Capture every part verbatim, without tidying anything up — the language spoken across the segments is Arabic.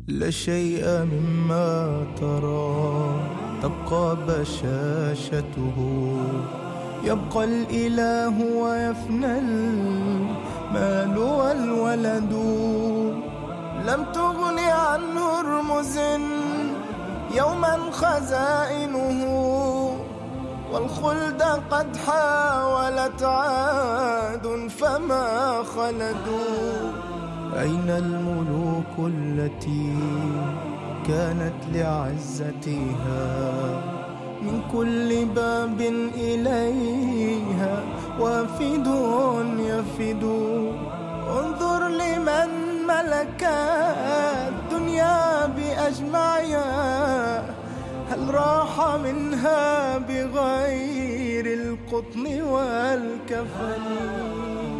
لا شيء مما ترى تبقى بشاشته، يبقى الإله ويفنى المال والولد. لم تغن عن هرمز يوما خزائنه، والخلد قد حاولت عاد فما خلدوا. أين الملوك التي كانت لعزتها من كل باب إليها وافد يفد؟ انظر لمن ملك الدنيا بأجمعها، هل راح منها بغير القطن والكفن؟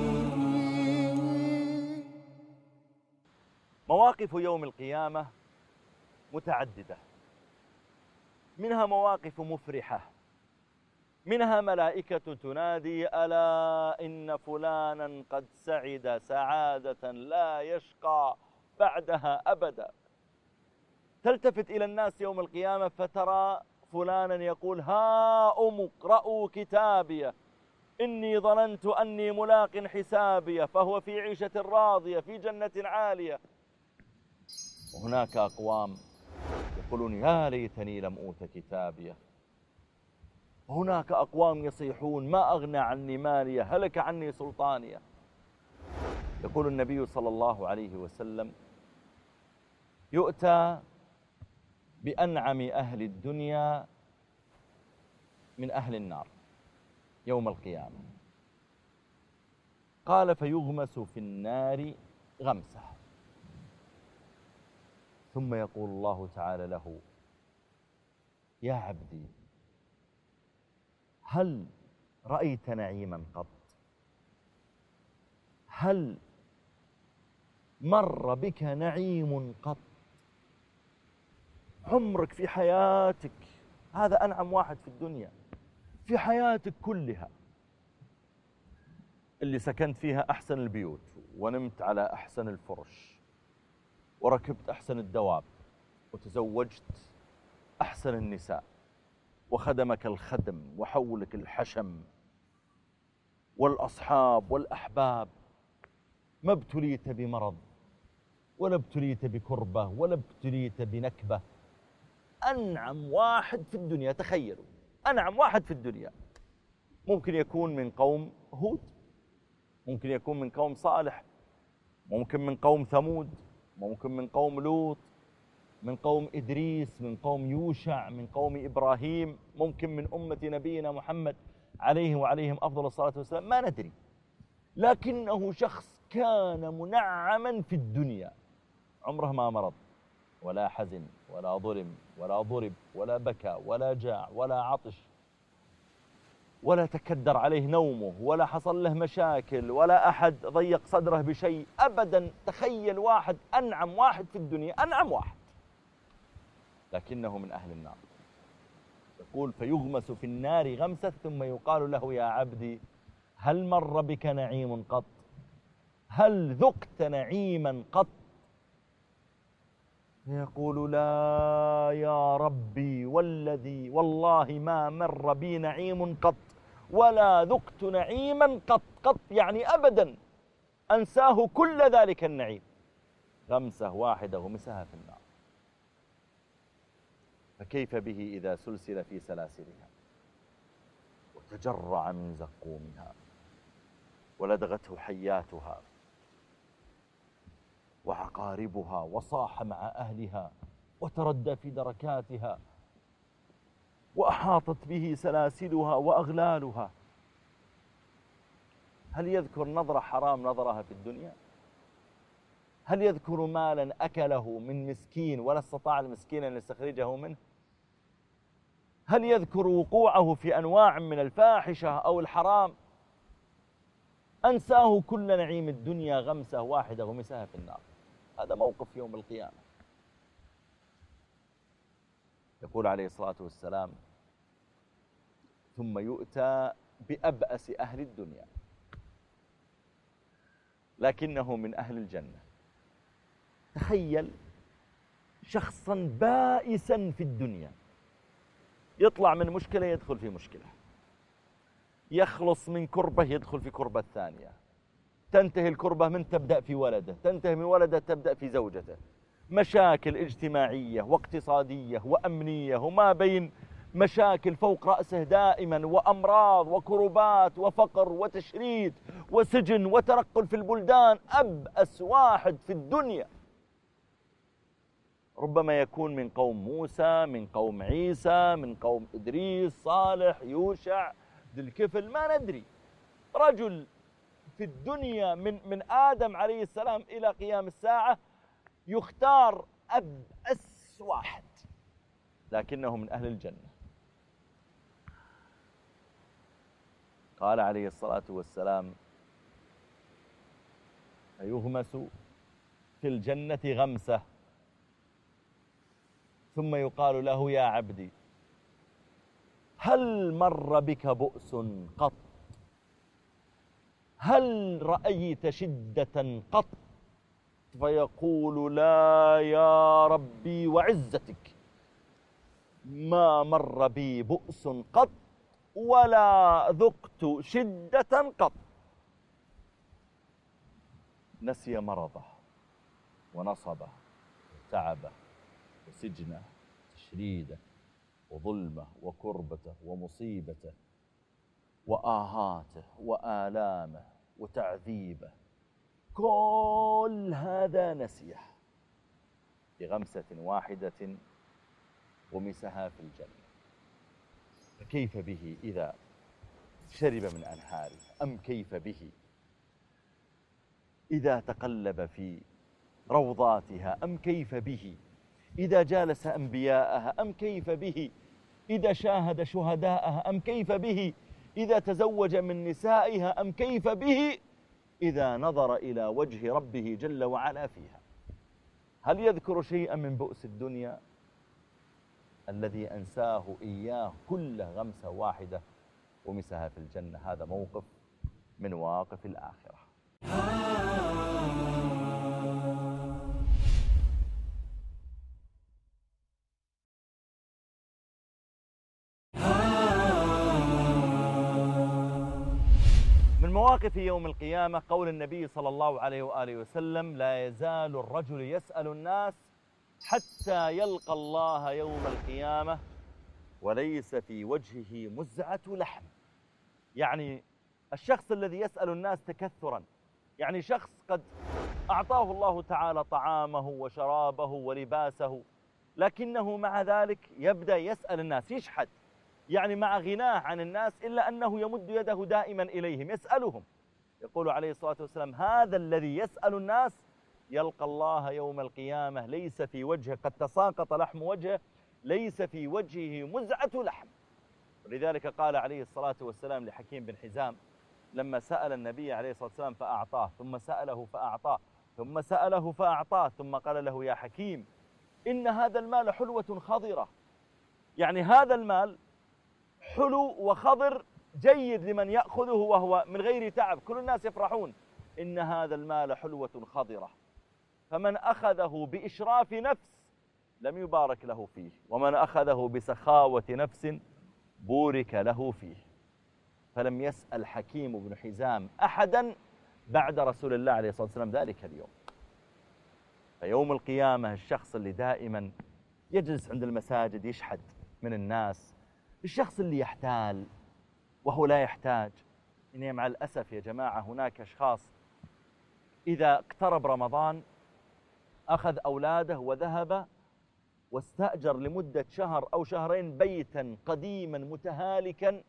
مواقف يوم القيامة متعددة، منها مواقف مفرحة، منها ملائكة تنادي ألا إن فلانا قد سعد سعادة لا يشقى بعدها أبدا. تلتفت إلى الناس يوم القيامة فترى فلانا يقول ها أم اقرأوا كتابي إني ظننت أني ملاق حسابي، فهو في عيشة راضية في جنة عالية. وهناك أقوام يقولون يا ليتني لم أوت كتابيه. وهناك أقوام يصيحون ما أغنى عني ماليه هلك عني سلطانيه. يقول النبي صلى الله عليه وسلم يؤتى بأنعم أهل الدنيا من أهل النار يوم القيامة، قال فيغمس في النار غمسة، ثم يقول الله تعالى له يا عبدي هل رأيت نعيما قط؟ هل مر بك نعيم قط؟ عمرك في حياتك، هذا أنعم واحد في الدنيا، في حياتك كلها اللي سكنت فيها أحسن البيوت، ونمت على أحسن الفرش، وركبت أحسن الدواب، وتزوجت أحسن النساء، وخدمك الخدم وحولك الحشم والأصحاب والأحباب، ما ابتليت بمرض ولا ابتليت بكربة ولا ابتليت بنكبة. أنعم واحد في الدنيا، تخيلوا أنعم واحد في الدنيا. ممكن يكون من قوم هود، ممكن يكون من قوم صالح، ممكن من قوم ثمود، ممكن من قوم لوط، من قوم إدريس، من قوم يوشع، من قوم إبراهيم، ممكن من أمة نبينا محمد عليه وعليهم أفضل الصلاة والسلام، ما ندري. لكنه شخص كان منعما في الدنيا، عمره ما مرض ولا حزن ولا ظلم ولا ضرب ولا بكى ولا جاع ولا عطش، ولا تكدر عليه نومه، ولا حصل له مشاكل، ولا أحد ضيق صدره بشيء أبدا. تخيل واحد أنعم واحد في الدنيا، أنعم واحد، لكنه من أهل النار. يقول فيغمس في النار غمسة ثم يقال له يا عبدي هل مر بك نعيم قط؟ هل ذقت نعيما قط؟ يقول لا يا ربي والذي والله ما مر بي نعيم قط ولا ذقت نعيما قط. قط يعني أبدا، أنساه كل ذلك النعيم. غمسة واحدة غمسها في النار، فكيف به إذا سلسل في سلاسلها وتجرع من زقومها ولدغته حياتها وعقاربها وصاح مع أهلها وتردى في دركاتها وأحاطت به سلاسلها وأغلالها؟ هل يذكر نظرة حرام نظرها في الدنيا؟ هل يذكر مالا أكله من مسكين ولا استطاع المسكين أن يستخرجه منه؟ هل يذكر وقوعه في أنواع من الفاحشة أو الحرام؟ أنساه كل نعيم الدنيا غمسة واحدة غمسها في النار. هذا موقف يوم القيامة. يقول عليه الصلاة والسلام ثم يؤتى بأبأس أهل الدنيا لكنه من أهل الجنة. تخيل شخصا بائسا في الدنيا، يطلع من مشكلة يدخل في مشكلة، يخلص من كربة يدخل في كربة ثانية، تنتهي الكربة من تبدأ في ولده، تنتهي من ولده تبدأ في زوجته، مشاكل اجتماعية واقتصادية وأمنية، وما بين مشاكل فوق رأسه دائما، وأمراض وكربات وفقر وتشريد وسجن وتنقل في البلدان. أبأس واحد في الدنيا ربما يكون من قوم موسى، من قوم عيسى، من قوم إدريس، صالح، يوشع، ذي الكفل، ما ندري. رجل في الدنيا من من آدم عليه السلام إلى قيام الساعة يختار أبأس واحد، لكنه من أهل الجنة. قال عليه الصلاة والسلام: فيغمس في الجنة غمسة، ثم يقال له: يا عبدي هل مر بك بؤس قط؟ هل رأيت شدة قط؟ فيقول: لا يا ربي وعزتك، ما مر بي بؤس قط ولا ذقت شدة قط. نسي مرضه ونصبه وتعبه وسجنه وتشريده وظلمه وكربته ومصيبته وآهاته وآلامه وتعذيبه، كل هذا نسيه بغمسة واحدة غمسها في الجنة. فكيف به إذا شرب من أنهارها؟ أم كيف به إذا تقلب في روضاتها؟ أم كيف به إذا جالس أنبياءها؟ أم كيف به إذا شاهد شهداءها؟ أم كيف به إذا تزوج من نسائها؟ أم كيف به إذا نظر إلى وجه ربه جل وعلا فيها؟ هل يذكر شيئا من بؤس الدنيا الذي أنساه إياه كله غمسة واحدة ومسها في الجنة؟ هذا موقف من مواقف الآخرة. من مواقف يوم القيامة قول النبي صلى الله عليه وآله وسلم: لا يزال الرجل يسأل الناس حتى يلقى الله يوم القيامة وليس في وجهه مزعة لحم. يعني الشخص الذي يسأل الناس تكثرا، يعني شخص قد أعطاه الله تعالى طعامه وشرابه ولباسه، لكنه مع ذلك يبدأ يسأل الناس، يشحد، يعني مع غناه عن الناس إلا أنه يمد يده دائما إليهم يسألهم. يقول عليه الصلاة والسلام: هذا الذي يسأل الناس يلقى الله يوم القيامة ليس في وجهه، قد تساقط لحم وجهه، ليس في وجهه مزعة لحم. ولذلك قال عليه الصلاة والسلام لحكيم بن حزام لما سأل النبي عليه الصلاة والسلام فأعطاه، ثم سأله فأعطاه، ثم سأله فأعطاه، ثم قال له: يا حكيم إن هذا المال حلوة خضرة، يعني هذا المال حلو وخضر جيد لمن يأخذه وهو من غير تعب، كل الناس يفرحون. إن هذا المال حلوة خضرة، فمن أخذه بإشراف نفس لم يبارك له فيه، ومن أخذه بسخاوة نفس بورك له فيه. فلم يسأل حكيم بن حزام أحدا بعد رسول الله عليه الصلاة والسلام ذلك اليوم. فيوم القيامة الشخص اللي دائما يجلس عند المساجد يشحد من الناس، الشخص اللي يحتال وهو لا يحتاج. إن مع الأسف يا جماعة هناك أشخاص إذا اقترب رمضان أخذ أولاده وذهب واستأجر لمدة شهر أو شهرين بيتا قديما متهالكا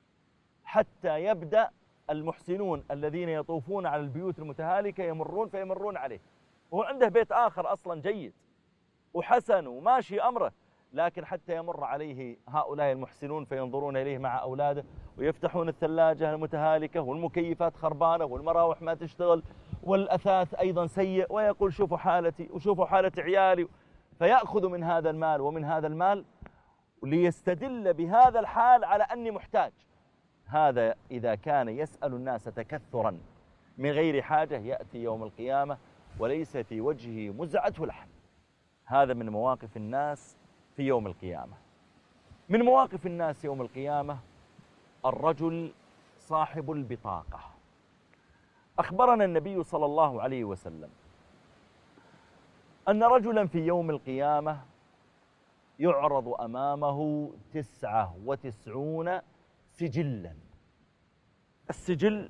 حتى يبدأ المحسنون الذين يطوفون على البيوت المتهالكة يمرون فيمرون عليه، وهو عنده بيت آخر أصلا جيد وحسن وماشي أمره، لكن حتى يمر عليه هؤلاء المحسنون فينظرون إليه مع أولاده ويفتحون الثلاجة المتهالكة والمكيفات خربانة والمراوح ما تشتغل والأثاث أيضا سيء، ويقول: شوفوا حالتي وشوفوا حالة عيالي، فيأخذ من هذا المال ومن هذا المال ليستدل بهذا الحال على أني محتاج. هذا إذا كان يسأل الناس تكثرا من غير حاجة يأتي يوم القيامة وليس في وجهه مزعة لحم. هذا من مواقف الناس في يوم القيامة. من مواقف الناس يوم القيامة الرجل صاحب البطاقة. أخبرنا النبي صلى الله عليه وسلم أن رجلا في يوم القيامة يعرض أمامه تسعة وتسعون سجلا. السجل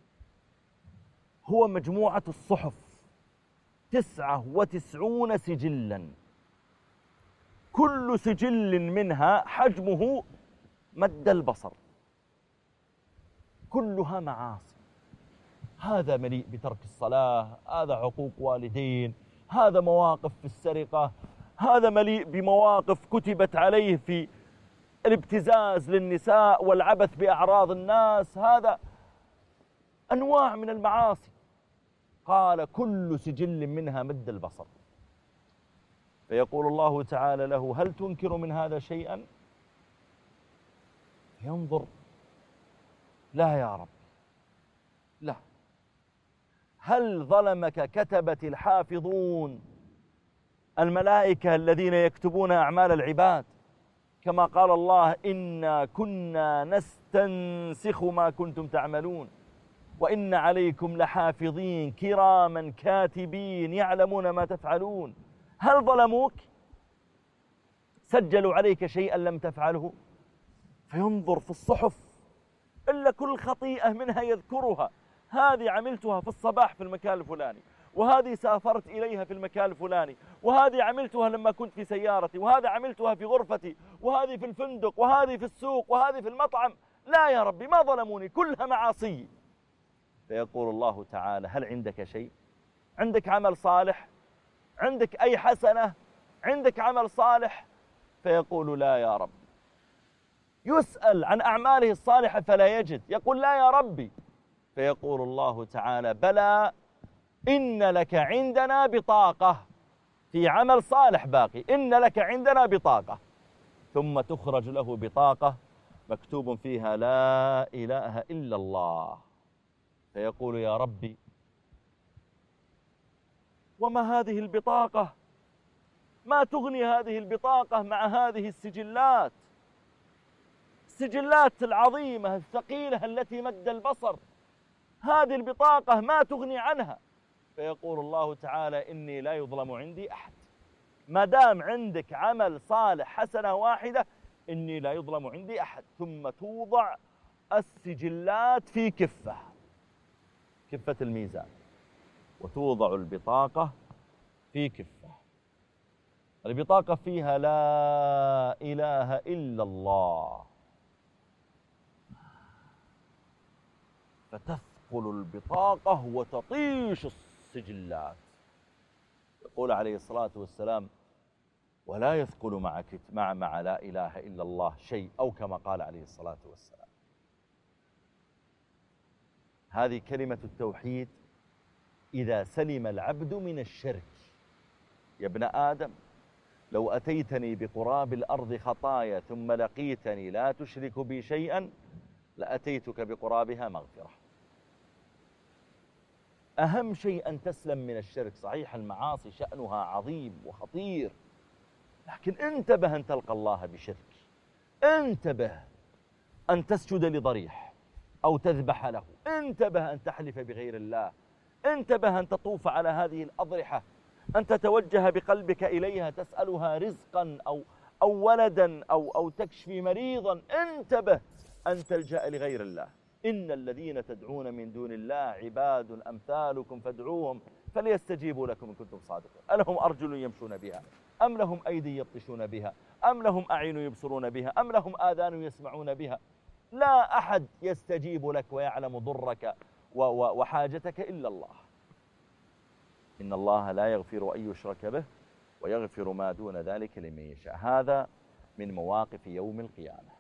هو مجموعة الصحف، تسعة وتسعون سجلا، كل سجل منها حجمه مد البصر، كلها معاصي. هذا مليء بترك الصلاة، هذا عقوق والدين، هذا مواقف في السرقة، هذا مليء بمواقف كتبت عليه في الابتزاز للنساء والعبث بأعراض الناس، هذا أنواع من المعاصي. قال كل سجل منها مد البصر. فيقول الله تعالى له هل تنكر من هذا شيئا؟ ينظر لا يا رب لا. هل ظلمك كتبة الحافظون الملائكة الذين يكتبون أعمال العباد؟ كما قال الله إنا كنا نستنسخ ما كنتم تعملون وإن عليكم لحافظين كراما كاتبين يعلمون ما تفعلون. هل ظلموك؟ سجلوا عليك شيئا لم تفعله؟ فينظر في الصحف إلا كل خطيئة منها يذكرها، هذه عملتها في الصباح في المكان الفلاني، وهذه سافرت إليها في المكان الفلاني، وهذه عملتها لما كنت في سيارتي، وهذا عملتها في غرفتي، وهذه في الفندق، وهذه في السوق، وهذه في المطعم. لا يا ربي ما ظلموني، كلها معاصي. فيقول الله تعالى هل عندك شيء؟ عندك عمل صالح؟ عندك أي حسنة؟ عندك عمل صالح؟ فيقول لا يا رب. يسأل عن أعماله الصالحة فلا يجد، يقول لا يا ربي. فيقول الله تعالى بلى إن لك عندنا بطاقة، في عمل صالح باقي، إن لك عندنا بطاقة. ثم تخرج له بطاقة مكتوب فيها لا إله إلا الله. فيقول يا ربي وما هذه البطاقة؟ ما تغني هذه البطاقة مع هذه السجلات، السجلات العظيمة الثقيلة التي مد البصر، هذه البطاقة ما تغني عنها. فيقول الله تعالى إني لا يظلم عندي أحد، ما دام عندك عمل صالح حسنة واحدة إني لا يظلم عندي أحد. ثم توضع السجلات في كفة، كفة الميزان، وتوضع البطاقة في كفة. البطاقة فيها لا إله إلا الله. فتثقل البطاقة وتطيش السجلات. يقول عليه الصلاة والسلام ولا يثقل مع, مع, مع لا إله إلا الله شيء، أو كما قال عليه الصلاة والسلام. هذه كلمة التوحيد إذا سلم العبد من الشرك. يا ابن آدم لو أتيتني بقراب الأرض خطايا ثم لقيتني لا تشرك بي شيئا لأتيتك بقرابها مغفرة. أهم شيء أن تسلم من الشرك. صحيح المعاصي شأنها عظيم وخطير، لكن انتبه أن تلقى الله بشرك، انتبه أن تسجد لضريح أو تذبح له، انتبه أن تحلف بغير الله، انتبه أن تطوف على هذه الأضرحة، أن تتوجه بقلبك إليها تسألها رزقا أو, أو ولدا أو, أو تكشفي مريضا. انتبه أن تلجأ لغير الله. إن الذين تدعون من دون الله عباد أمثالكم فادعوهم فليستجيبوا لكم إن كنتم صادقين. ألهم أرجل يمشون بها أم لهم أيدي يبطشون بها أم لهم أعين يبصرون بها أم لهم آذان يسمعون بها؟ لا أحد يستجيب لك ويعلم ضرك وحاجتك إلا الله. إن الله لا يغفر أن يشرك به ويغفر ما دون ذلك لمن يشاء. هذا من مواقف يوم القيامة.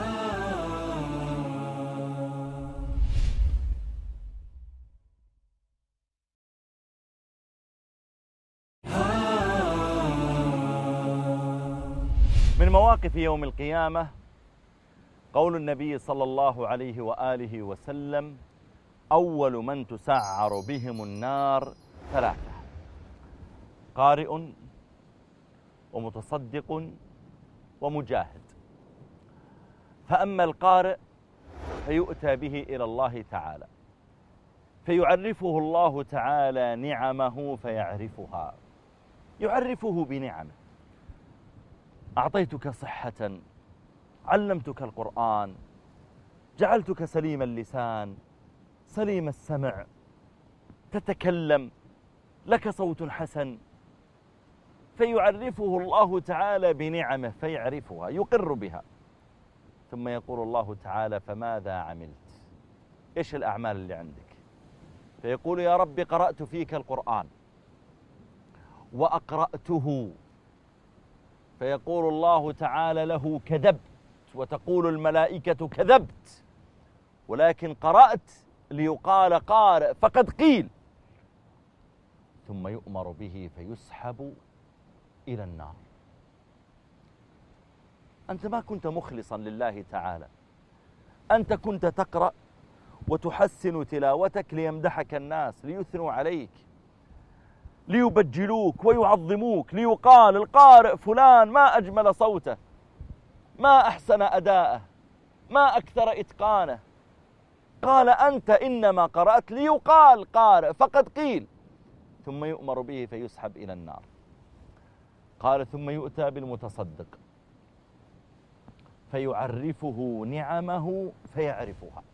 من مواقف يوم القيامة قول النبي صلى الله عليه وآله وسلم أول من تسعر بهم النار ثلاثة: قارئ ومتصدق ومجاهد. فأما القارئ فيؤتى به إلى الله تعالى فيعرفه الله تعالى نعمه فيعرفها، يعرفه بنعمه: أعطيتك صحة، علمتك القرآن، جعلتك سليم اللسان، سليم السمع، تتكلم، لك صوت حسن، فيعرفه الله تعالى بنعمه فيعرفها، يقر بها. ثم يقول الله تعالى: فماذا عملت؟ إيش الأعمال اللي عندك؟ فيقول: يا رب قرأت فيك القرآن وأقرأته. فيقول الله تعالى له: كذبت. وتقول الملائكة: كذبت، ولكن قرأت ليقال قارئ فقد قيل. ثم يؤمر به فيسحب إلى النار. أنت ما كنت مخلصا لله تعالى، أنت كنت تقرأ وتحسن تلاوتك ليمدحك الناس، ليثنوا عليك، ليبجلوك ويعظموك، ليقال: القارئ فلان ما أجمل صوته، ما أحسن أداءه، ما أكثر إتقانه. قال: أنت إنما قرأت ليقال قارئ فقد قيل. ثم يؤمر به فيسحب إلى النار. قال: ثم يؤتى بالمتصدق فيعرفه نعمه فيعرفها.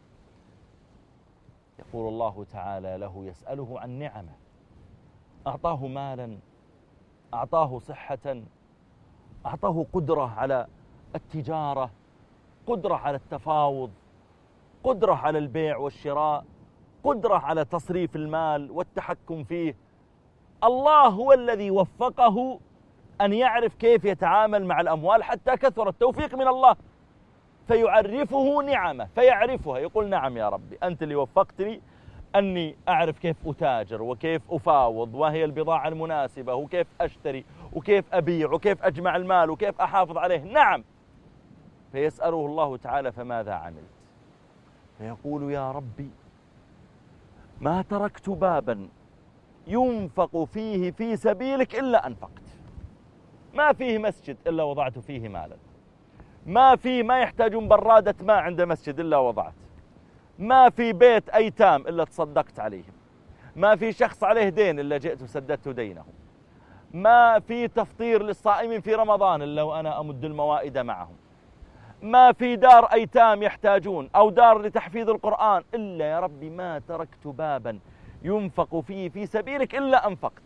يقول الله تعالى له، يسأله عن نعمه: أعطاه مالا، أعطاه صحة، أعطاه قدرة على التجارة، قدرة على التفاوض، قدرة على البيع والشراء، قدرة على تصريف المال والتحكم فيه. الله هو الذي وفقه أن يعرف كيف يتعامل مع الأموال حتى كثر. التوفيق من الله. فيعرفه نعمه فيعرفها، يقول: نعم يا ربي، أنت اللي وفقتني أني أعرف كيف أتاجر وكيف أفاوض وهي البضاعة المناسبة وكيف أشتري وكيف أبيع وكيف أجمع المال وكيف أحافظ عليه. نعم. فيسأله الله تعالى: فماذا عملت؟ فيقول: يا ربي، ما تركت بابا ينفق فيه في سبيلك إلا أنفقت. ما فيه مسجد إلا وضعت فيه مالا، ما فيه ما يحتاجون برادة ماء عند مسجد إلا وضعت، ما في بيت أيتام إلا تصدقت عليهم، ما في شخص عليه دين إلا جئت وسددت دينه، ما في تفطير للصائمين في رمضان إلا وأنا أمد الموائد معهم، ما في دار أيتام يحتاجون أو دار لتحفيظ القرآن إلا يا ربي ما تركت بابا ينفق فيه في سبيلك إلا أنفقت.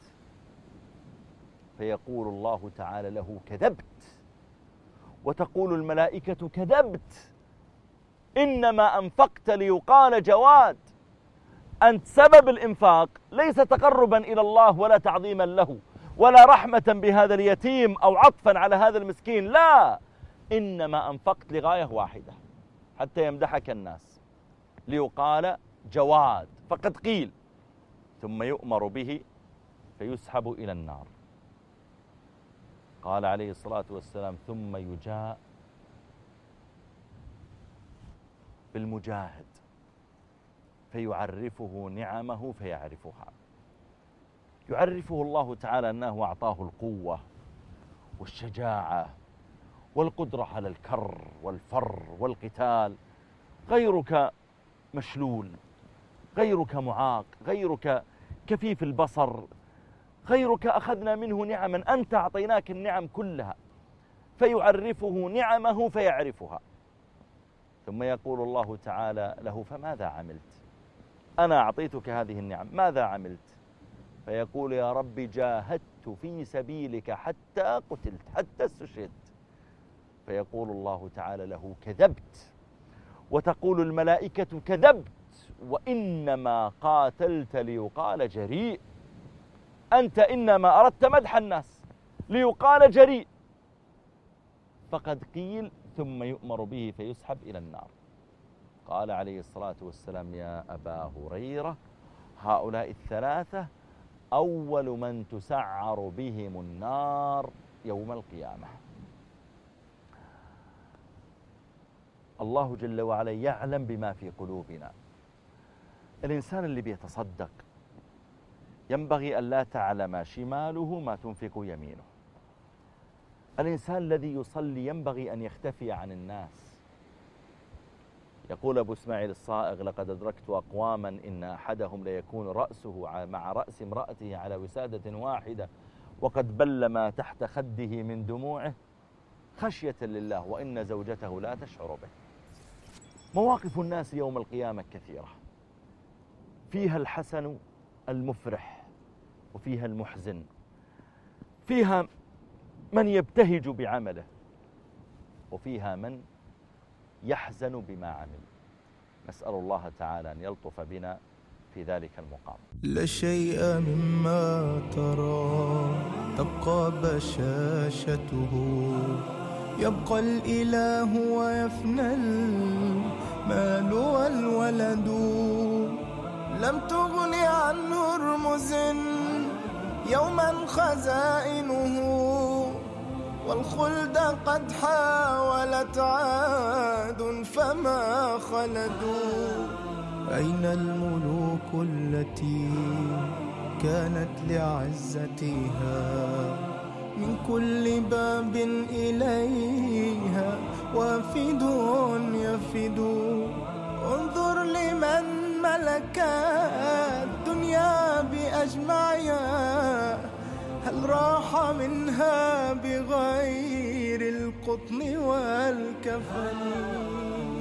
فيقول الله تعالى له: كذبت. وتقول الملائكة: كذبت، إنما أنفقت ليقال جواد. أنت سبب الإنفاق ليس تقربا إلى الله ولا تعظيما له ولا رحمة بهذا اليتيم أو عطفا على هذا المسكين، لا، إنما أنفقت لغاية واحدة حتى يمدحك الناس، ليقال جواد فقد قيل. ثم يؤمر به فيسحب إلى النار. قال عليه الصلاة والسلام: ثم يجاء بالمجاهد فيعرفه نعمه فيعرفها. يعرفه الله تعالى أنه أعطاه القوة والشجاعة والقدرة على الكر والفر والقتال. غيرك مشلول، غيرك معاق، غيرك كفيف البصر، غيرك أخذنا منه نعما، أنت أعطيناك النعم كلها. فيعرفه نعمه فيعرفها. ثم يقول الله تعالى له: فماذا عملت؟ أنا أعطيتك هذه النعم، ماذا عملت؟ فيقول: يا رب، جاهدت في سبيلك حتى قتلت، حتى استشهدت. فيقول الله تعالى له: كذبت. وتقول الملائكة: كذبت، وإنما قاتلت ليقال جريء. أنت إنما أردت مدح الناس ليقال جريء فقد قيل. ثم يؤمر به فيسحب إلى النار. قال عليه الصلاة والسلام: يا أبا هريرة، هؤلاء الثلاثة أول من تسعر بهم النار يوم القيامة. الله جل وعلا يعلم بما في قلوبنا. الإنسان اللي بيتصدق ينبغي أن لا تعلم شماله ما تنفق يمينه. الإنسان الذي يصلي ينبغي أن يختفي عن الناس. يقول أبو إسماعيل الصائغ: لقد أدركت أقواما إن أحدهم ليكون رأسه مع رأس امرأته على وسادة واحدة وقد بل ما تحت خده من دموعه خشية لله وإن زوجته لا تشعر به. مواقف الناس يوم القيامة كثيرة، فيها الحسن المفرح وفيها المحزن، فيها من يبتهج بعمله وفيها من يحزن بما عمل. نسأل الله تعالى أن يلطف بنا في ذلك المقام. لا شيء مما ترى تبقى بشاشته، يبقى الإله ويفنى المال والولد. لم تغن عنه رمز يوما خزائنه، والخلد قد حاولت عاد فما خلدوا. أين الملوك التي كانت لعزتها من كل باب إليها وافد يفد. انظر لمن ملك الدنيا بأجمعها، هل راح منها بغير القطن والكفن؟